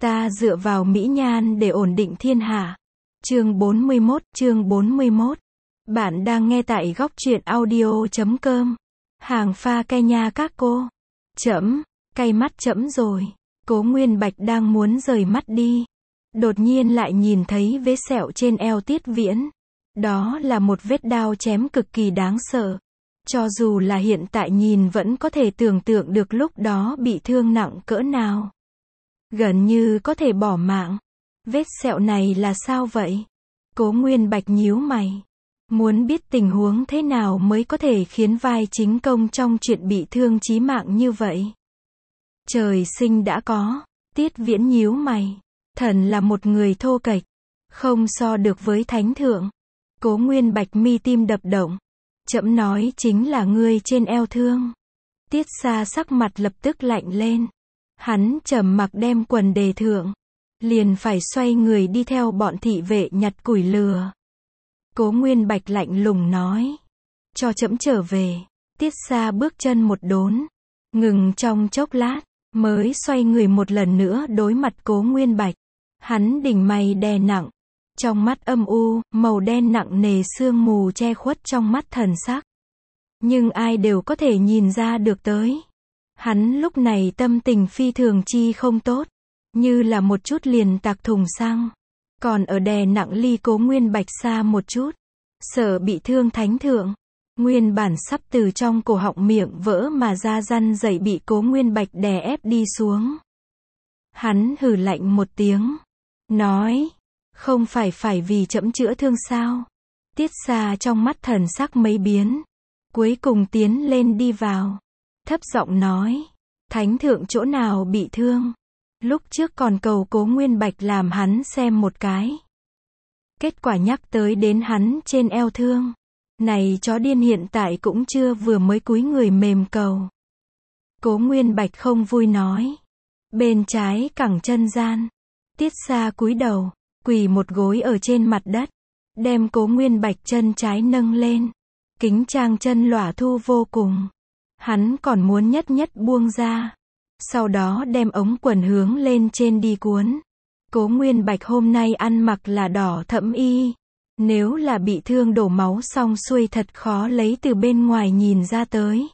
Ta dựa vào mỹ nhan để ổn định thiên hạ. Chương 41. Bạn đang nghe tại góc truyện audio.com. Hàng pha Kenya các cô. Cay mắt rồi. Cố Nguyên Bạch đang muốn rời mắt đi. Đột nhiên lại nhìn thấy vết sẹo trên eo Tiết Viễn. Đó là một vết đao chém cực kỳ đáng sợ. Cho dù là hiện tại nhìn vẫn có thể tưởng tượng được lúc đó bị thương nặng cỡ nào. Gần như có thể bỏ mạng. Vết sẹo này là sao vậy? Cố Nguyên Bạch nhíu mày. Muốn biết tình huống thế nào mới có thể khiến vai chính công trong chuyện bị thương chí mạng như vậy. Trời sinh đã có. Tiết Viễn nhíu mày. Thần là một người thô kệch. Không so được với thánh thượng. Cố Nguyên Bạch mi tim đập động. Trẫm nói chính là ngươi trên eo thương. Tiết Sa sắc mặt lập tức lạnh lên. Hắn trầm mặc đem quần đề thượng. Liền phải xoay người đi theo bọn thị vệ nhặt củi lửa. Cố Nguyên Bạch lạnh lùng nói. Cho trẫm trở về. Tiết Sa bước chân một đốn. Ngừng trong chốc lát. Mới xoay người một lần nữa đối mặt Cố Nguyên Bạch. Hắn đỉnh mày đè nặng. Trong mắt âm u, màu đen nặng nề sương mù che khuất trong mắt thần sắc. Nhưng ai đều có thể nhìn ra được tới. Hắn lúc này tâm tình phi thường chi không tốt. Như là một chút liền tạc thùng xăng. Còn ở đè nặng ly Cố Nguyên Bạch xa một chút. Sợ bị thương thánh thượng. Nguyên bản sắp từ trong cổ họng miệng vỡ mà ra răn rẩy bị Cố Nguyên Bạch đè ép đi xuống. Hắn hừ lạnh một tiếng. Nói. Không phải vì trẫm chữa thương sao? Tiết Sa trong mắt thần sắc mấy biến. Cuối cùng tiến lên đi vào. Thấp giọng nói. Thánh thượng chỗ nào bị thương? Lúc trước còn cầu Cố Nguyên Bạch làm hắn xem một cái. Kết quả nhắc tới đến hắn trên eo thương. Này chó điên hiện tại cũng chưa vừa mới cúi người mềm cầu. Cố Nguyên Bạch không vui nói. Bên trái cẳng chân gian. Tiết Sa cúi đầu. Quỳ một gối ở trên mặt đất. Đem Cố Nguyên Bạch chân trái nâng lên. Kính trang chân lỏa thu vô cùng. Hắn còn muốn nhất buông ra. Sau đó đem ống quần hướng lên trên đi cuốn. Cố Nguyên Bạch hôm nay ăn mặc là đỏ thẫm y. Nếu là bị thương đổ máu xong xuôi thật khó lấy từ bên ngoài nhìn ra tới.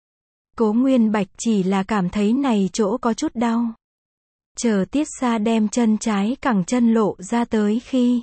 Cố Nguyên Bạch chỉ là cảm thấy này chỗ có chút đau. Chờ Tiết Sa đem chân trái cẳng chân lộ ra tới khi.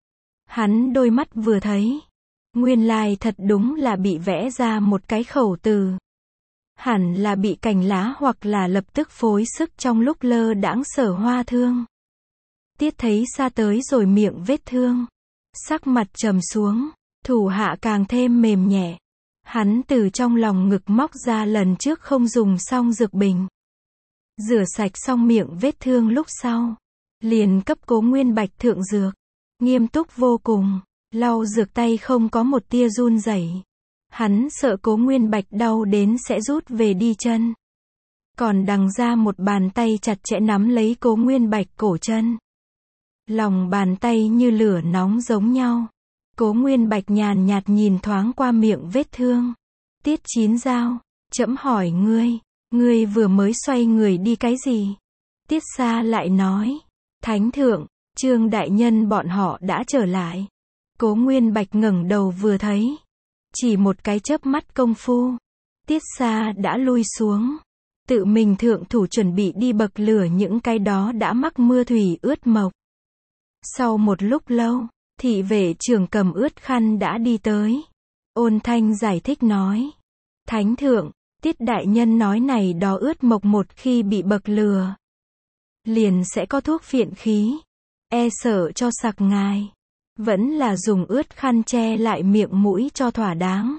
Hắn đôi mắt vừa thấy. Nguyên lai thật đúng là bị vẽ ra một cái khẩu từ. Hẳn là bị cành lá hoặc là lập tức phối sức trong lúc lơ đãng sở hoa thương. Tiết thấy Sa tới rồi miệng vết thương. Sắc mặt trầm xuống. Thủ hạ càng thêm mềm nhẹ. Hắn từ trong lòng ngực móc ra lần trước không dùng xong dược bình. Rửa sạch xong miệng vết thương lúc sau. Liền cấp Cố Nguyên Bạch thượng dược. Nghiêm túc vô cùng. Lau dược tay không có một tia run rẩy. Hắn sợ Cố Nguyên Bạch đau đến sẽ rút về đi chân. Còn đằng ra một bàn tay chặt chẽ nắm lấy Cố Nguyên Bạch cổ chân. Lòng bàn tay như lửa nóng giống nhau. Cố Nguyên Bạch nhàn nhạt nhìn thoáng qua miệng vết thương. Tiết Chín Dao, trẫm hỏi ngươi vừa mới xoay người đi cái gì? Tiết Sa lại nói, Thánh thượng, Trương đại nhân bọn họ đã trở lại. Cố Nguyên Bạch ngẩng đầu vừa thấy, chỉ một cái chớp mắt công phu, Tiết Sa đã lui xuống, tự mình thượng thủ chuẩn bị đi bậc lửa những cái đó đã mắc mưa thủy ướt mộc. Sau một lúc lâu, thị vệ trưởng cầm ướt khăn đã đi tới. Ôn thanh giải thích nói, Thánh thượng, Tiết đại nhân nói này đó ướt mộc một khi bị bậc lửa, liền sẽ có thuốc phiện khí, e sợ cho sặc ngài. Vẫn là dùng ướt khăn che lại miệng mũi cho thỏa đáng.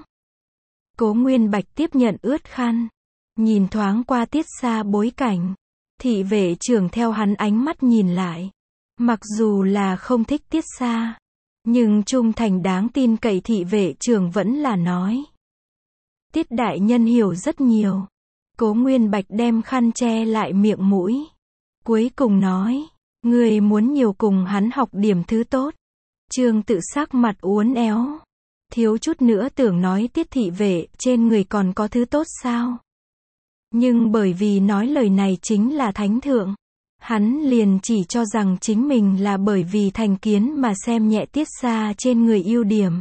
Cố Nguyên Bạch tiếp nhận ướt khăn. Nhìn thoáng qua Tiết Sa bối cảnh. Thị vệ trưởng theo hắn ánh mắt nhìn lại. Mặc dù là không thích Tiết Sa, nhưng trung thành đáng tin cậy thị vệ trưởng vẫn là nói. Tiết đại nhân hiểu rất nhiều. Cố Nguyên Bạch đem khăn che lại miệng mũi. Cuối cùng nói, người muốn nhiều cùng hắn học điểm thứ tốt. Trương Tự sắc mặt uốn éo. Thiếu chút nữa tưởng nói Tiết thị vệ trên người còn có thứ tốt sao. Nhưng bởi vì nói lời này chính là thánh thượng. Hắn liền chỉ cho rằng chính mình là bởi vì thành kiến mà xem nhẹ Tiết Xa trên người ưu điểm.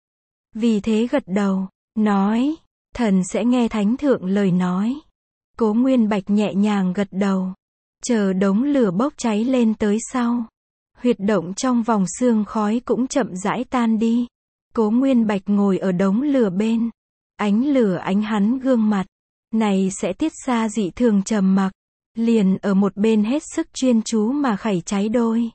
Vì thế gật đầu, nói, thần sẽ nghe thánh thượng lời nói. Cố Nguyên Bạch nhẹ nhàng gật đầu, chờ đống lửa bốc cháy lên tới sau. Huyệt động trong vòng sương khói cũng chậm rãi tan đi. Cố Nguyên Bạch ngồi ở đống lửa bên. Ánh lửa ánh hắn gương mặt. Này sẽ Tiết Xa dị thường trầm mặc. Liền ở một bên hết sức chuyên chú mà khảy cháy đôi.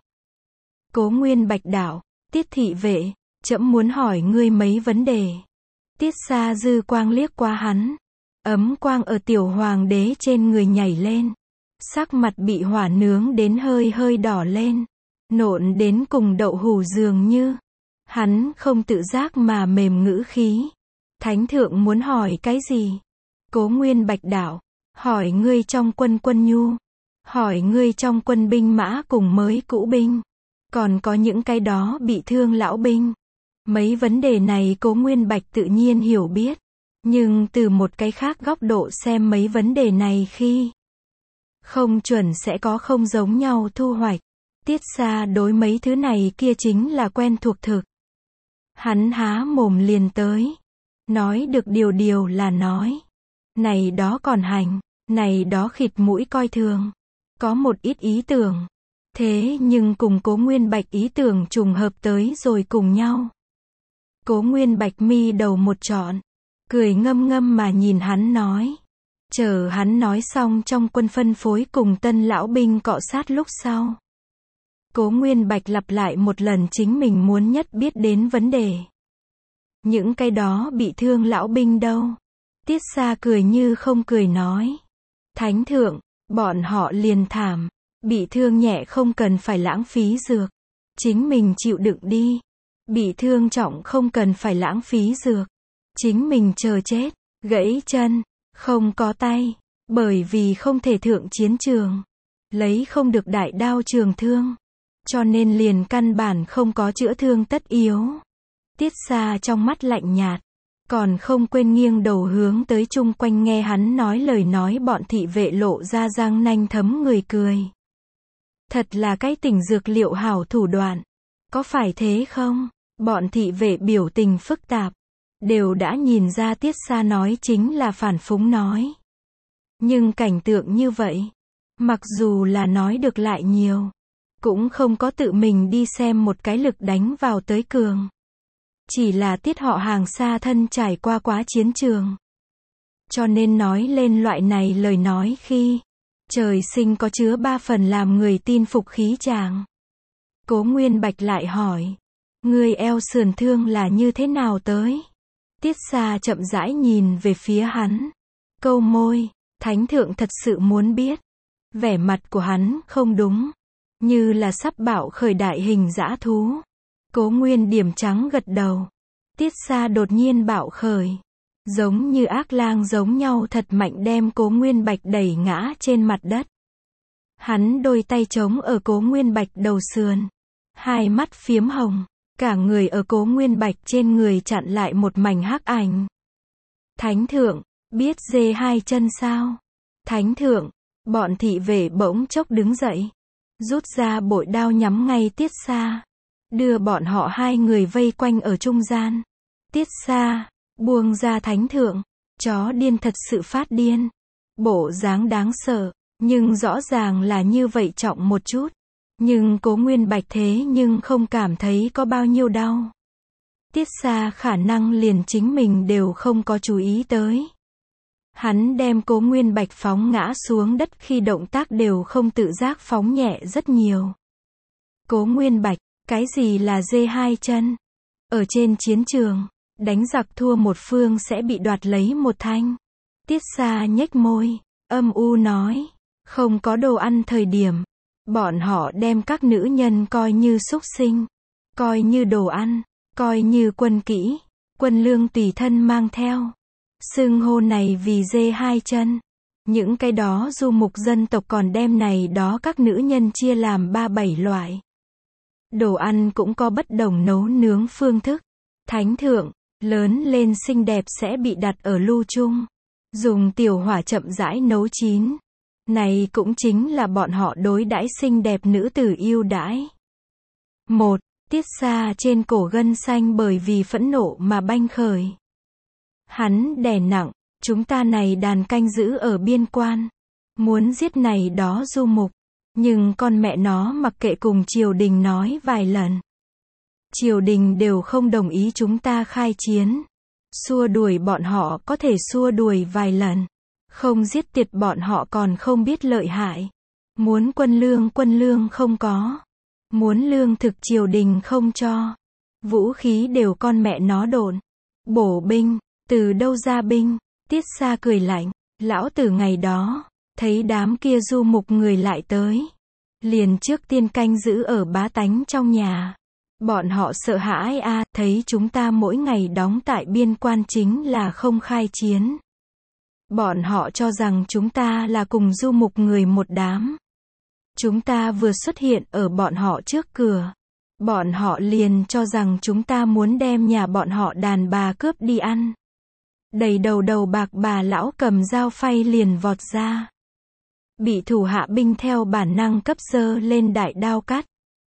Cố Nguyên Bạch đạo, Tiết thị vệ, trẫm muốn hỏi ngươi mấy vấn đề. Tiết Xa dư quang liếc qua hắn. Ấm quang ở tiểu hoàng đế trên người nhảy lên. Sắc mặt bị hỏa nướng đến hơi hơi đỏ lên. Nộn đến cùng đậu hủ dường như. Hắn không tự giác mà mềm ngữ khí. Thánh thượng muốn hỏi cái gì? Cố Nguyên Bạch đạo, hỏi ngươi trong quân nhu. Hỏi ngươi trong quân binh mã cùng mới cũ binh. Còn có những cái đó bị thương lão binh. Mấy vấn đề này Cố Nguyên Bạch tự nhiên hiểu biết. Nhưng từ một cái khác góc độ xem mấy vấn đề này khi không chuẩn sẽ có không giống nhau thu hoạch. Tiết Xa đối mấy thứ này kia chính là quen thuộc thực. Hắn há mồm liền tới. Nói được điều là nói. Này đó còn hành, này đó khịt mũi coi thường. Có một ít ý tưởng. Thế nhưng cùng Cố Nguyên Bạch ý tưởng trùng hợp tới rồi cùng nhau. Cố Nguyên Bạch mi đầu một trọn. Cười ngâm ngâm mà nhìn hắn nói. Chờ hắn nói xong trong quân phân phối cùng tân lão binh cọ sát lúc sau. Cố Nguyên Bạch lặp lại một lần chính mình muốn nhất biết đến vấn đề. Những cái đó bị thương lão binh đâu? Tiết Xa cười như không cười nói. Thánh thượng, bọn họ liền thảm. Bị thương nhẹ không cần phải lãng phí dược. Chính mình chịu đựng đi. Bị thương trọng không cần phải lãng phí dược. Chính mình chờ chết. Gãy chân, không có tay. Bởi vì không thể thượng chiến trường. Lấy không được đại đao trường thương. Cho nên liền căn bản không có chữa thương tất yếu. Tiết Xa trong mắt lạnh nhạt. Còn không quên nghiêng đầu hướng tới chung quanh nghe hắn nói lời nói bọn thị vệ lộ ra răng nanh thấm người cười. Thật là cái tỉnh dược liệu hảo thủ đoạn. Có phải thế không? Bọn thị vệ biểu tình phức tạp. Đều đã nhìn ra Tiết Xa nói chính là phản phúng nói. Nhưng cảnh tượng như vậy. Mặc dù là nói được lại nhiều. Cũng không có tự mình đi xem một cái lực đánh vào tới cường. Chỉ là Tiết họ hàng xa thân trải qua quá chiến trường. Cho nên nói lên loại này lời nói khi trời sinh có chứa 3 phần làm người tin phục khí chàng. Cố Nguyên Bạch lại hỏi. Người eo sườn thương là như thế nào tới? Tiết Xa chậm rãi nhìn về phía hắn. Câu môi. Thánh thượng thật sự muốn biết. Vẻ mặt của hắn không đúng. Như là sắp bạo khởi đại hình dã thú. Cố Nguyên điểm trắng gật đầu. Tiết Xa đột nhiên bạo khởi. Giống như ác lang giống nhau thật mạnh đem Cố Nguyên Bạch đẩy ngã trên mặt đất. Hắn đôi tay chống ở Cố Nguyên Bạch đầu sườn. Hai mắt phiếm hồng. Cả người ở Cố Nguyên Bạch trên người chặn lại một mảnh hắc ảnh. Thánh thượng, biết dê hai chân sao? Thánh thượng, bọn thị vệ bỗng chốc đứng dậy. Rút ra bội đao nhắm ngay Tiết Xa. Đưa bọn họ hai người vây quanh ở trung gian. Tiết Xa, buông ra thánh thượng. Chó điên thật sự phát điên. Bộ dáng đáng sợ, nhưng rõ ràng là như vậy trọng một chút. Nhưng Cố Nguyên Bạch thế nhưng không cảm thấy có bao nhiêu đau. Tiết Xa khả năng liền chính mình đều không có chú ý tới. Hắn đem Cố Nguyên Bạch phóng ngã xuống đất khi động tác đều không tự giác phóng nhẹ rất nhiều. Cố Nguyên Bạch, cái gì là dê hai chân? Ở trên chiến trường, đánh giặc thua một phương sẽ bị đoạt lấy một thanh. Tiết Xa nhếch môi, âm u nói, không có đồ ăn thời điểm. Bọn họ đem các nữ nhân coi như súc sinh, coi như đồ ăn, coi như quân kỹ, quân lương tùy thân mang theo. Xưng hô này vì dê hai chân. Những cái đó du mục dân tộc còn đem này đó các nữ nhân chia làm 3-7 loại. Đồ ăn cũng có bất đồng nấu nướng phương thức. Thánh thượng, lớn lên xinh đẹp sẽ bị đặt ở lưu chung. Dùng tiểu hỏa chậm rãi nấu chín. Này cũng chính là bọn họ đối đãi xinh đẹp nữ tử yêu đãi. Một, Tiết Xa trên cổ gân xanh bởi vì phẫn nộ mà banh khởi. Hắn đè nặng, chúng ta này đàn canh giữ ở biên quan. Muốn giết này đó du mục. Nhưng con mẹ nó mặc kệ cùng triều đình nói vài lần. Triều đình đều không đồng ý chúng ta khai chiến. Xua đuổi bọn họ có thể xua đuổi vài lần. Không giết tiệt bọn họ còn không biết lợi hại. Muốn quân lương không có. Muốn lương thực triều đình không cho. Vũ khí đều con mẹ nó đồn. Bổ binh, từ đâu ra binh? Tiết Xa cười lạnh. Lão tử ngày đó, thấy đám kia du mục người lại tới. Liền trước tiên canh giữ ở bá tánh trong nhà. Bọn họ sợ hãi a, thấy chúng ta mỗi ngày đóng tại biên quan chính là không khai chiến. Bọn họ cho rằng chúng ta là cùng du mục người một đám. Chúng ta vừa xuất hiện ở bọn họ trước cửa. Bọn họ liền cho rằng chúng ta muốn đem nhà bọn họ đàn bà cướp đi ăn. Đầy đầu bạc bà lão cầm dao phay liền vọt ra. Bị thủ hạ binh theo bản năng cấp giơ lên đại đao cắt.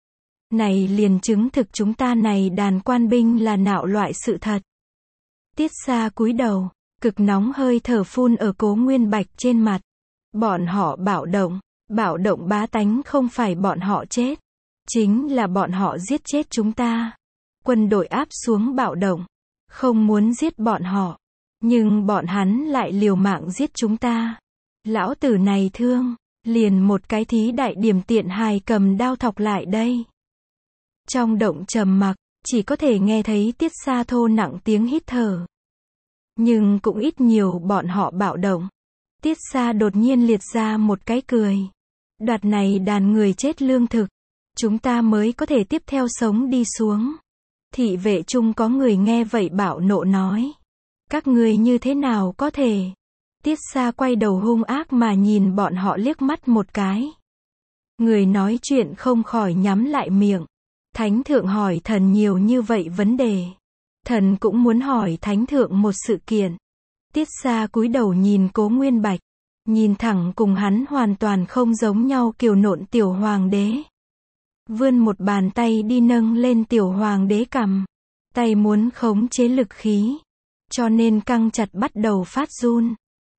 Này liền chứng thực chúng ta này đàn quan binh là nạo loại sự thật. Tiết Xa cúi đầu, cực nóng hơi thở phun ở Cố Nguyên Bạch trên mặt. Bọn họ bạo động bá tánh không phải bọn họ chết. Chính là bọn họ giết chết chúng ta. Quân đội áp xuống bạo động. Không muốn giết bọn họ. Nhưng bọn hắn lại liều mạng giết chúng ta. Lão tử này thương. Liền một cái thí đại điểm tiện hài cầm đao thọc lại đây. Trong động trầm mặc, chỉ có thể nghe thấy Tiết Xa thô nặng tiếng hít thở. Nhưng cũng ít nhiều bọn họ bạo động. Tiết Xa đột nhiên liệt ra một cái cười. Đoạt này đàn người chết lương thực. Chúng ta mới có thể tiếp theo sống đi xuống. Thị vệ chung có người nghe vậy bạo nộ nói. Các người như thế nào có thể? Tiết Xa quay đầu hung ác mà nhìn bọn họ liếc mắt một cái. Người nói chuyện không khỏi nhắm lại miệng. Thánh thượng hỏi thần nhiều như vậy vấn đề. Thần cũng muốn hỏi thánh thượng một sự kiện. Tiết Xa cúi đầu nhìn Cố Nguyên Bạch. Nhìn thẳng cùng hắn hoàn toàn không giống nhau kiều nộn tiểu hoàng đế. Vươn một bàn tay đi nâng lên tiểu hoàng đế cằm. Tay muốn khống chế lực khí. Cho nên căng chặt bắt đầu phát run.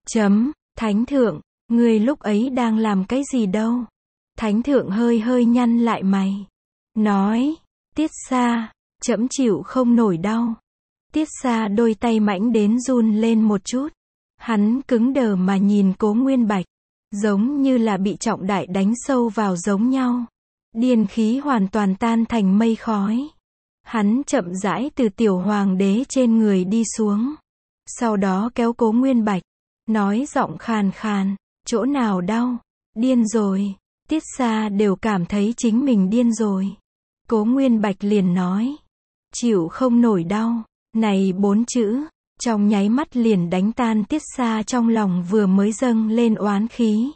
Thánh thượng, ngươi lúc ấy đang làm cái gì đâu? Thánh thượng hơi nhăn lại mày. Nói, Tiết Xa, trẫm chịu không nổi đau. Tiết Xa đôi tay mãnh đến run lên một chút. Hắn cứng đờ mà nhìn Cố Nguyên Bạch. Giống như là bị trọng đại đánh sâu vào giống nhau. Điên khí hoàn toàn tan thành mây khói. Hắn chậm rãi từ tiểu hoàng đế trên người đi xuống. Sau đó kéo Cố Nguyên Bạch. Nói giọng khàn khàn, chỗ nào đau? Điên rồi. Tiết Xa đều cảm thấy chính mình điên rồi. Cố Nguyên Bạch liền nói. Chịu không nổi đau. Này 4 chữ. Trong nháy mắt liền đánh tan Tiết Xa trong lòng vừa mới dâng lên oán khí.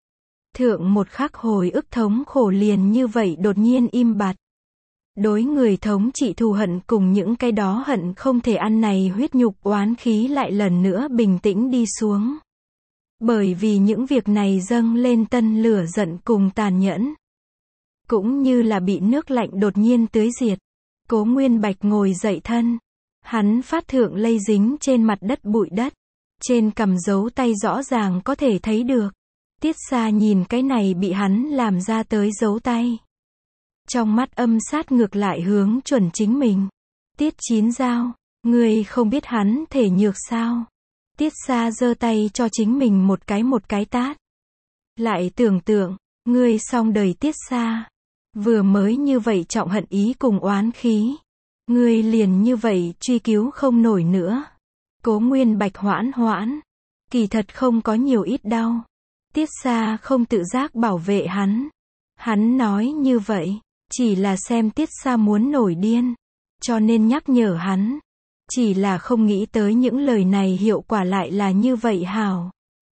Thượng một khắc hồi ức thống khổ liền như vậy đột nhiên im bặt. Đối người thống trị thù hận cùng những cái đó hận không thể ăn này huyết nhục oán khí lại lần nữa bình tĩnh đi xuống. Bởi vì những việc này dâng lên tân lửa giận cùng tàn nhẫn. Cũng như là bị nước lạnh đột nhiên tưới diệt. Cố Nguyên Bạch ngồi dậy thân. Hắn phát thượng lây dính trên mặt đất bụi đất. Trên cằm dấu tay rõ ràng có thể thấy được. Tiết Xa nhìn cái này bị hắn làm ra tới dấu tay. Trong mắt âm sát ngược lại hướng chuẩn chính mình. Tiết Chín Dao, ngươi không biết hắn thể nhược sao? Tiết Xa giơ tay cho chính mình một cái tát. Lại tưởng tượng, ngươi xong đời Tiết Xa. Vừa mới như vậy trọng hận ý cùng oán khí. Ngươi liền như vậy truy cứu không nổi nữa. Cố Nguyên Bạch hoãn. Kỳ thật không có nhiều ít đau. Tiết Xa không tự giác bảo vệ hắn. Hắn nói như vậy. Chỉ là xem Tiết Xa muốn nổi điên. Cho nên nhắc nhở hắn. Chỉ là không nghĩ tới những lời này hiệu quả lại là như vậy hảo.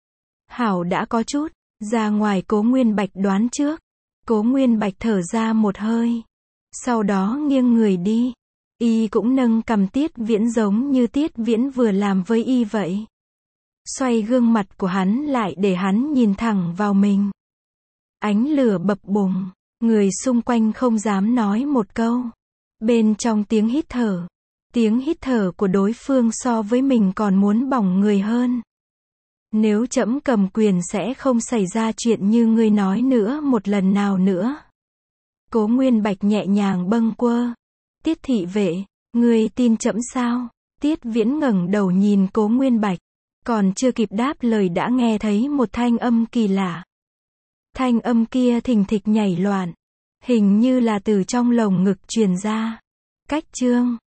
Hảo đã có chút. Ra ngoài Cố Nguyên Bạch đoán trước. Cố Nguyên Bạch thở ra một hơi. Sau đó nghiêng người đi. Y cũng nâng cầm Tiết Viễn giống như Tiết Viễn vừa làm với Y vậy. xoay gương mặt của hắn lại để hắn nhìn thẳng vào mình. Ánh lửa bập bùng, người xung quanh không dám nói một câu. Bên trong tiếng hít thở của đối phương so với mình còn muốn bỏng người hơn. Nếu trẫm cầm quyền sẽ không xảy ra chuyện như ngươi nói nữa một lần nào nữa. Cố Nguyên Bạch nhẹ nhàng bâng quơ. Tiết thị vệ, ngươi tin trẫm sao? Tiết Viễn ngẩng đầu nhìn Cố Nguyên Bạch. Còn chưa kịp đáp lời đã nghe thấy một thanh âm kỳ lạ. Thanh âm kia thình thịch nhảy loạn. Hình như là từ trong lồng ngực truyền ra. Cách chương